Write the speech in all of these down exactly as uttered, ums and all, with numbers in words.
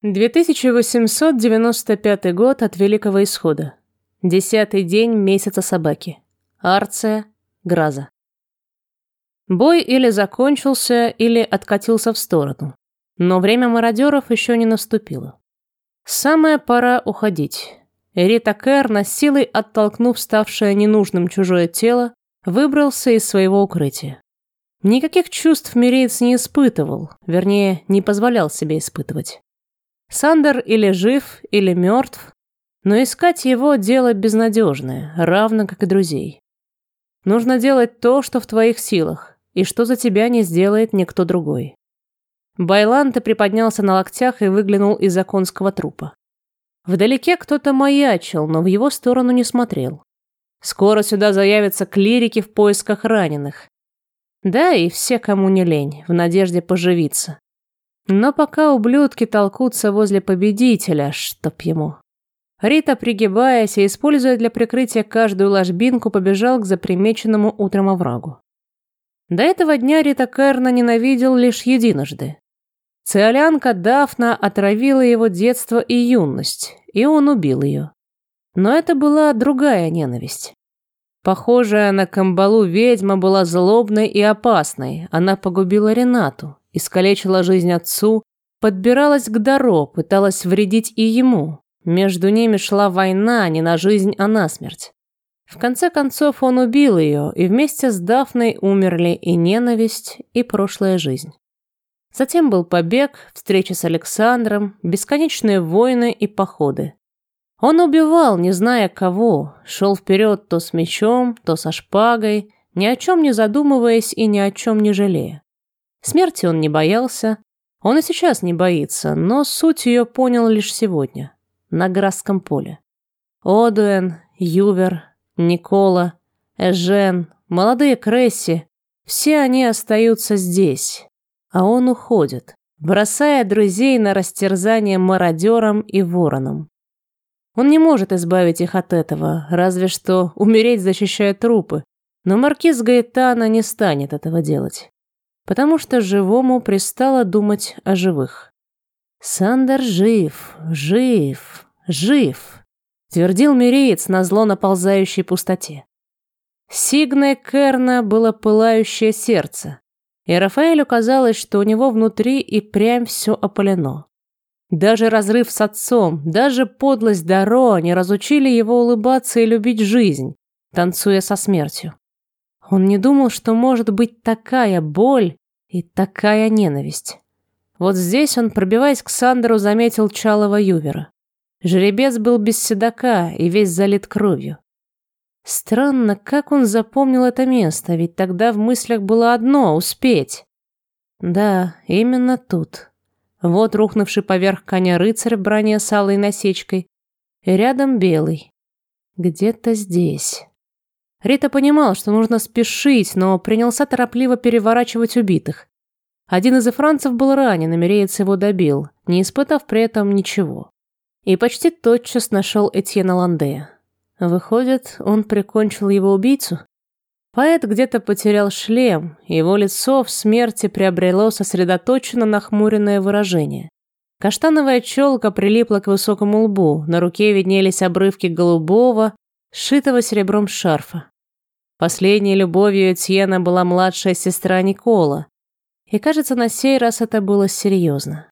две тысячи восемьсот девяносто пятый год от Великого Исхода. Десятый день месяца собаки. Арция, Граза. Бой или закончился, или откатился в сторону. Но время мародеров еще не наступило. Самая пора уходить. Рита Керна, силой оттолкнув ставшее ненужным чужое тело, выбрался из своего укрытия. Никаких чувств миреец не испытывал, вернее, не позволял себе испытывать. Сандер или жив, или мертв, но искать его дело безнадежное, равно как и друзей. Нужно делать то, что в твоих силах, и что за тебя не сделает никто другой. Байланте приподнялся на локтях и выглянул из-за конского трупа. Вдалеке кто-то маячил, но в его сторону не смотрел. Скоро сюда заявятся клирики в поисках раненых. Да, и все, кому не лень, в надежде поживиться. Но пока ублюдки толкутся возле победителя, чтоб ему. Рита, пригибаясь и используя для прикрытия каждую ложбинку, побежал к запримеченному утром оврагу. До этого дня Рита Керна ненавидел лишь единожды. Циолянка Дафна отравила его детство и юность, и он убил ее. Но это была другая ненависть. Похожая на Камбалу ведьма была злобной и опасной. Она погубила Ренату, искалечила жизнь отцу, подбиралась к Даро, пыталась вредить и ему. Между ними шла война не на жизнь, а на смерть. В конце концов он убил ее, и вместе с Дафной умерли и ненависть, и прошлая жизнь. Затем был побег, встреча с Александром, бесконечные войны и походы. Он убивал, не зная кого, шел вперед то с мечом, то со шпагой, ни о чем не задумываясь и ни о чем не жалея. Смерти он не боялся, он и сейчас не боится, но суть ее понял лишь сегодня, на Гразском поле. Одуэн, Ювер, Никола, Эжен, молодые Кресси, все они остаются здесь, а он уходит, бросая друзей на растерзание мародерам и воронам. Он не может избавить их от этого, разве что умереть, защищая трупы, но маркиз Гаэтана не станет этого делать, потому что живому пристало думать о живых. «Сандер жив, жив, жив», — твердил миреец назло наползающей пустоте. Сигне Керна было пылающее сердце, и Рафаэлю казалось, что у него внутри и прямь все опалено. Даже разрыв с отцом, даже подлость Даро не разучили его улыбаться и любить жизнь, танцуя со смертью. Он не думал, что может быть такая боль и такая ненависть. Вот здесь он, пробиваясь к Сандеру, заметил чалого Ювера. Жеребец был без седока и весь залит кровью. Странно, как он запомнил это место, ведь тогда в мыслях было одно — успеть. Да, именно тут. Вот рухнувший поверх коня рыцарь в броне с алой насечкой, и рядом белый. Где-то здесь. Рита понимал, что нужно спешить, но принялся торопливо переворачивать убитых. Один из эфранцев был ранен, и миреец его добил, не испытав при этом ничего. И почти тотчас нашел Этьена Ландея. Выходит, он прикончил его убийцу? Поэт где-то потерял шлем, его лицо в смерти приобрело сосредоточенно нахмуренное выражение. Каштановая челка прилипла к высокому лбу, на руке виднелись обрывки голубого, сшитого серебром шарфа. Последней любовью Этьена была младшая сестра Никола, и, кажется, на сей раз это было серьезно.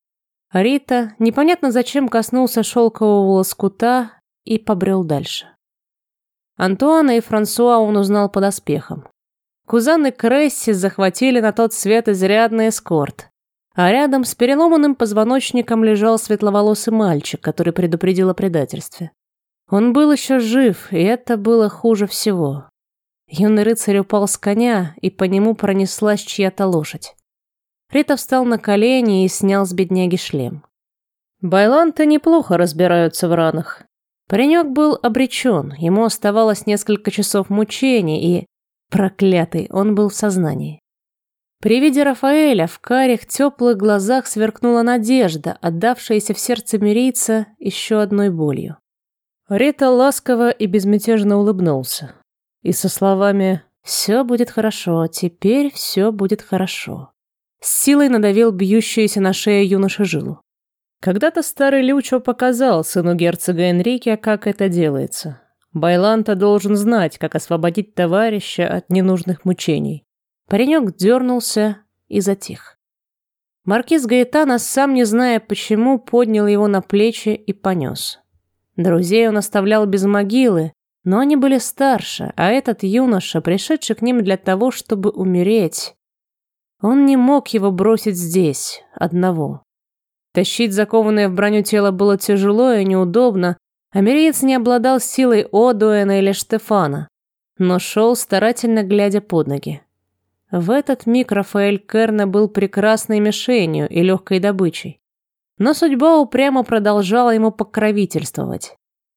Рита непонятно зачем коснулся шелкового лоскута и побрел дальше. Антуана и Франсуа он узнал по доспехам. Кузены Кресси захватили на тот свет изрядный эскорт, а рядом с переломанным позвоночником лежал светловолосый мальчик, который предупредил о предательстве. Он был еще жив, и это было хуже всего. Юный рыцарь упал с коня, и по нему пронеслась чья-то лошадь. Рита встал на колени и снял с бедняги шлем. Байланте неплохо разбираются в ранах. Паренек был обречен, ему оставалось несколько часов мучений, и, проклятый, он был в сознании. При виде Рафаэля в карих теплых глазах сверкнула надежда, отдавшаяся в сердце мирийца еще одной болью. Рита ласково и безмятежно улыбнулся. И со словами «Все будет хорошо, теперь все будет хорошо», с силой надавил бьющуюся на шее юноши жилу. Когда-то старый Лючо показал сыну герцога Энрике, как это делается. Байланта должен знать, как освободить товарища от ненужных мучений. Паренек дернулся и затих. Маркиз Гаэтано, сам не зная почему, поднял его на плечи и понес. Друзей он оставлял без могилы, но они были старше, а этот юноша, пришедший к ним для того, чтобы умереть, он не мог его бросить здесь, одного. Тащить закованное в броню тело было тяжело и неудобно, а Мириец не обладал силой Одуэна или Штефана, но шел, старательно глядя под ноги. В этот миг Рафаэль Керна был прекрасной мишенью и легкой добычей. Но судьба упрямо продолжала ему покровительствовать.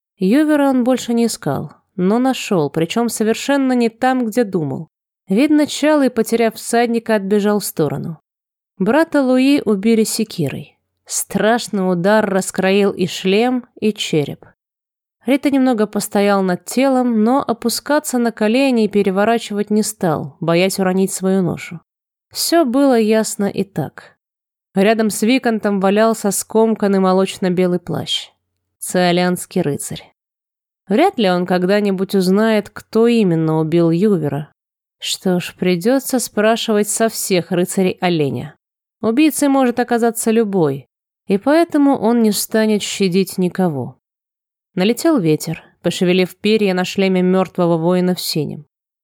Ювера он больше не искал, но нашел, причем совершенно не там, где думал. Видно, Чалый, потеряв всадника, отбежал в сторону. Брата Луи убили секирой. Страшный удар раскроил и шлем, и череп. Рита немного постоял над телом, но опускаться на колени и переворачивать не стал, боясь уронить свою ношу. Все было ясно и так. Рядом с Виконтом валялся скомканный молочно-белый плащ. Циолянский рыцарь. Вряд ли он когда-нибудь узнает, кто именно убил Ювера. Что ж, придется спрашивать со всех рыцарей оленя. Убийцей может оказаться любой, и поэтому он не станет щадить никого. Налетел ветер, пошевелив перья на шлеме мертвого воина в синем.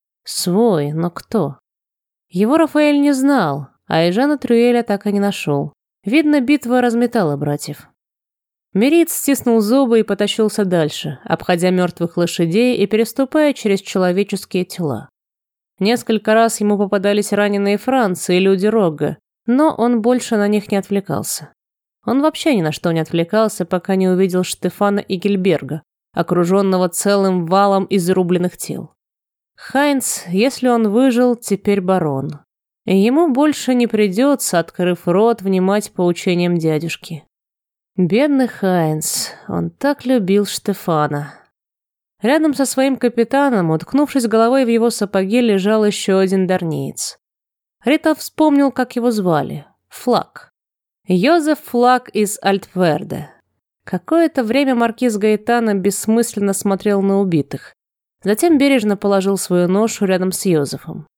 Свой, но кто? Его Рафаэль не знал, а и Жана Трюэля так и не нашел. Видно, битва разметала братьев. Мириец стиснул зубы и потащился дальше, обходя мертвых лошадей и переступая через человеческие тела. Несколько раз ему попадались раненые Францы и люди Рогга, но он больше на них не отвлекался. Он вообще ни на что не отвлекался, пока не увидел Штефана и Гильберга, окруженного целым валом изрубленных тел. Хайнц, если он выжил, теперь барон. И ему больше не придется, открыв рот, внимать поучениям дядюшки. Бедный Хайнц, он так любил Штефана. Рядом со своим капитаном, уткнувшись головой в его сапоги, лежал еще один дарниец. Рита вспомнил, как его звали. Флаг. Йозеф Флаг из Альтверде. Какое-то время маркиз Гаэтано бессмысленно смотрел на убитых. Затем бережно положил свою ношу рядом с Йозефом.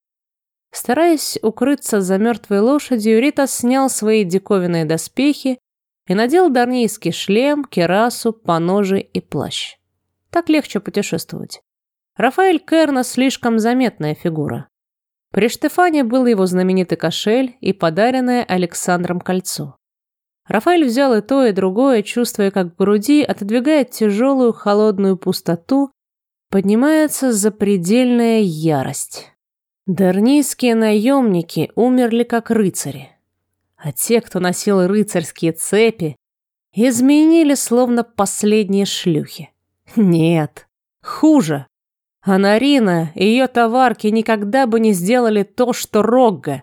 Стараясь укрыться за мертвой лошадью, Рита снял свои диковинные доспехи и надел дарнийский шлем, кирасу, поножи и плащ. Так легче путешествовать. Рафаэль Керна слишком заметная фигура. При Штефане был его знаменитый кошель и подаренное Александром кольцо. Рафаэль взял и то, и другое, чувствуя, как в груди отодвигает тяжелую холодную пустоту, поднимается запредельная ярость. Дарнийские наемники умерли как рыцари, а те, кто носил рыцарские цепи, изменили словно последние шлюхи. Нет, хуже. Анарина и ее товарки никогда бы не сделали то, что Рогга.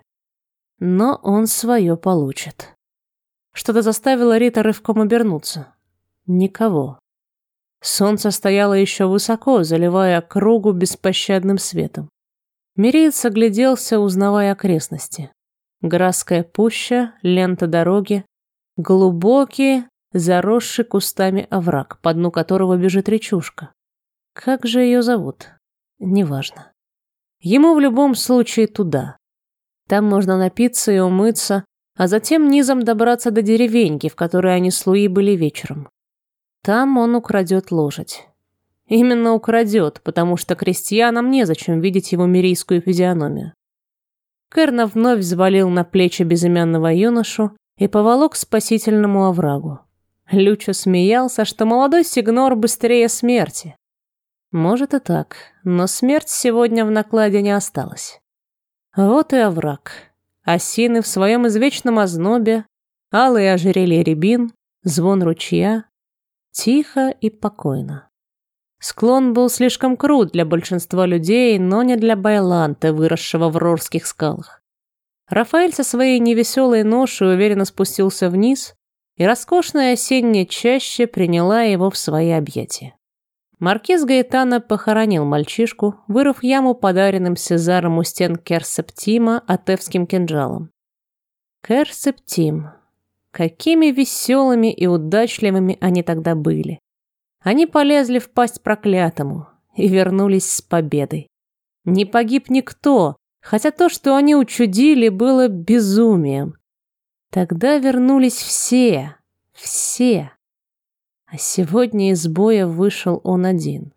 Но он свое получит. Что-то заставило Рита рывком обернуться. Никого. Солнце стояло еще высоко, заливая округу беспощадным светом. Мириец огляделся, узнавая окрестности. Градская пуща, лента дороги, глубокий, заросший кустами овраг, по дну которого бежит речушка. Как же ее зовут? Неважно. Ему в любом случае туда. Там можно напиться и умыться, а затем низом добраться до деревеньки, в которой они с Луи были вечером. Там он украдет лошадь. Именно украдет, потому что крестьянам незачем видеть его мирийскую физиономию. Керна вновь взвалил на плечи безымянного юношу и поволок к спасительному оврагу. Лючо смеялся, что молодой сигнор быстрее смерти. Может и так, но смерть сегодня в накладе не осталась. Вот и овраг. Осины в своем извечном ознобе, алые ожерелья рябин, звон ручья. Тихо и покойно. Склон был слишком крут для большинства людей, но не для Байланта, выросшего в рорских скалах. Рафаэль со своей невеселой ношей уверенно спустился вниз, и роскошная осенняя чаща приняла его в свои объятия. Маркиз Гаэтано похоронил мальчишку, вырыв яму подаренным Сезаром у стен Керсептима атевским кинжалом. Керсептим. какими веселыми и удачливыми они тогда были. Они полезли в пасть проклятому и вернулись с победой. Не погиб никто, хотя то, что они учудили, было безумием. Тогда вернулись все, все. А сегодня из боя вышел он один.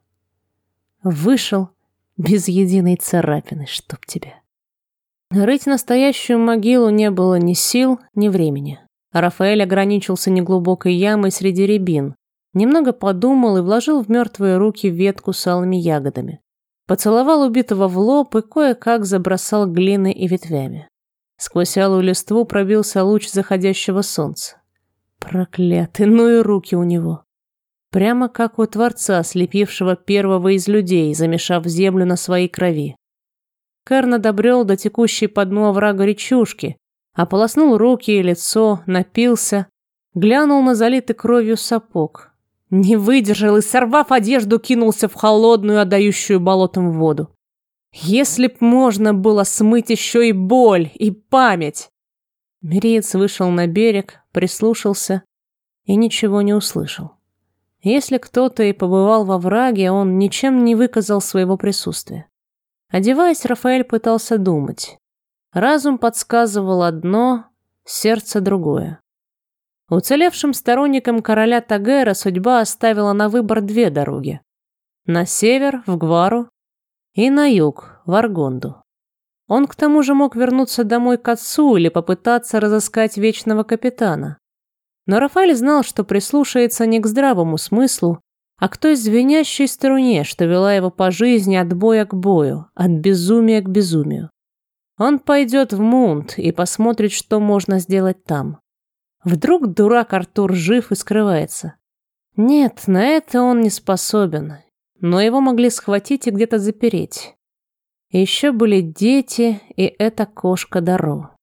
Вышел без единой царапины, чтоб тебя. Рыть настоящую могилу не было ни сил, ни времени. Рафаэль ограничился неглубокой ямой среди рябин. Немного подумал и вложил в мертвые руки ветку с алыми ягодами. Поцеловал убитого в лоб и кое-как забросал глиной и ветвями. Сквозь алую листву пробился луч заходящего солнца. Проклятый, ну и руки у него. Прямо как у Творца, слепившего первого из людей, замешав землю на своей крови. Керн добрел до текущей по дну оврага речушки, ополоснул руки и лицо, напился, глянул на залитый кровью сапог. Не выдержал и, сорвав одежду, кинулся в холодную, отдающую болотом воду. Если б можно было смыть еще и боль, и память! Мириец вышел на берег, прислушался и ничего не услышал. Если кто-то и побывал во враге, он ничем не выказал своего присутствия. Одеваясь, Рафаэль пытался думать. Разум подсказывал одно, сердце другое. Уцелевшим сторонникам короля Тагера судьба оставила на выбор две дороги. На север, в Гвару, и на юг, в Аргонду. Он к тому же мог вернуться домой к отцу или попытаться разыскать вечного капитана. Но Рафаэль знал, что прислушается не к здравому смыслу, а к той звенящей струне, что вела его по жизни от боя к бою, от безумия к безумию. Он пойдет в Мунт и посмотрит, что можно сделать там. Вдруг дурак Артур жив и скрывается. Нет, на это он не способен, но его могли схватить и где-то запереть. И еще были дети и эта кошка Даро.